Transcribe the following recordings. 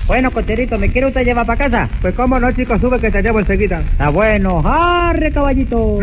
Bueno, cocherito, ¿me quiere usted llevar para casa? Pues cómo no, chico, sube que te llevo enseguida. Está bueno. ¡Arre, caballito!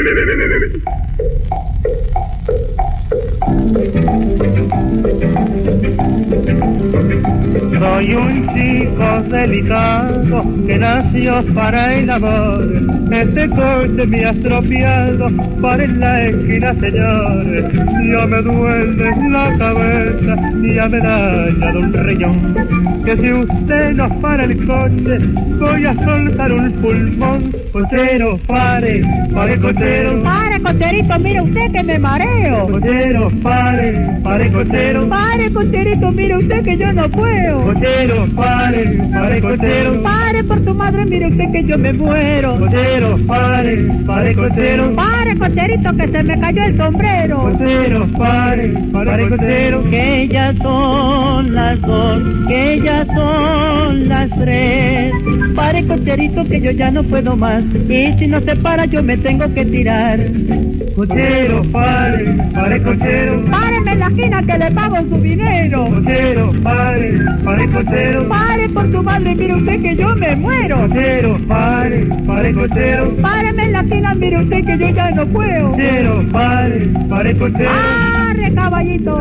Soy un chico delicado que nació para el amor. Este coche me ha estropeado para en la esquina, señores. Ya me duele la cabeza, ya me dañado un riñón. Que si usted no para el coche, voy a soltar un pulmón. Cochero, pare, pare, cochero. Pare, cocherito, mire usted que me mareo. Cochero, pare, pare, cochero. Pare, cocherito, mire usted que yo no puedo. Cochero, pare, pare, cochero. Pare por tu madre, mire usted que yo me muero. Cochero, pare, pare, cochero. Pare, cocherito, que se me cayó el sombrero. Cochero, pare, pare, cochero. Que ya son las 2, que ya son las 3. Pare, cocherito, que yo ya no puedo más. Y si no se para, yo me tengo que tirar. Cochero, pare, pare, cochero. Páreme en la esquina que le pago su dinero. Cochero, pare, pare, cochero. Pare por tu madre, mire usted que yo me muero. Cochero, pare, pare, cochero. Páreme en la esquina, mire usted que yo ya no puedo. Cochero, pare, pare, cochero. ¡Arre, caballito!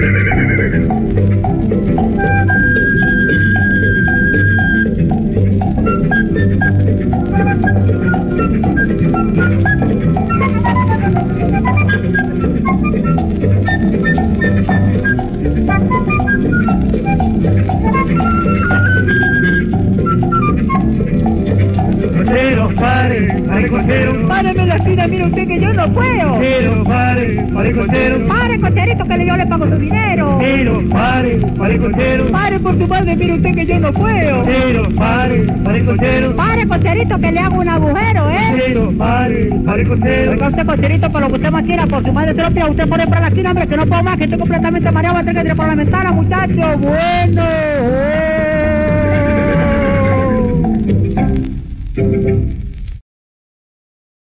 Cochero, pare, pare, cochero. Páreme en la esquina, mire usted que yo no puedo. Cochero, pare, pare, cochero. Pare, cocherito, que yo le pago su dinero. Cochero, pare, pare, cochero. Pare por tu madre, mire usted que yo no puedo. Cochero, pare, pare, cochero. Pare, cocherito, que le hago un agujero, ¿eh? Cochero, pare, pare, cochero. Oiga usted, cocherito, por lo que usted más quiera, por su madre propia, usted pone para la esquina, hombre, que no puedo más, que estoy completamente mareado, voy a tener que tirar por la ventana, muchacho. Bueno.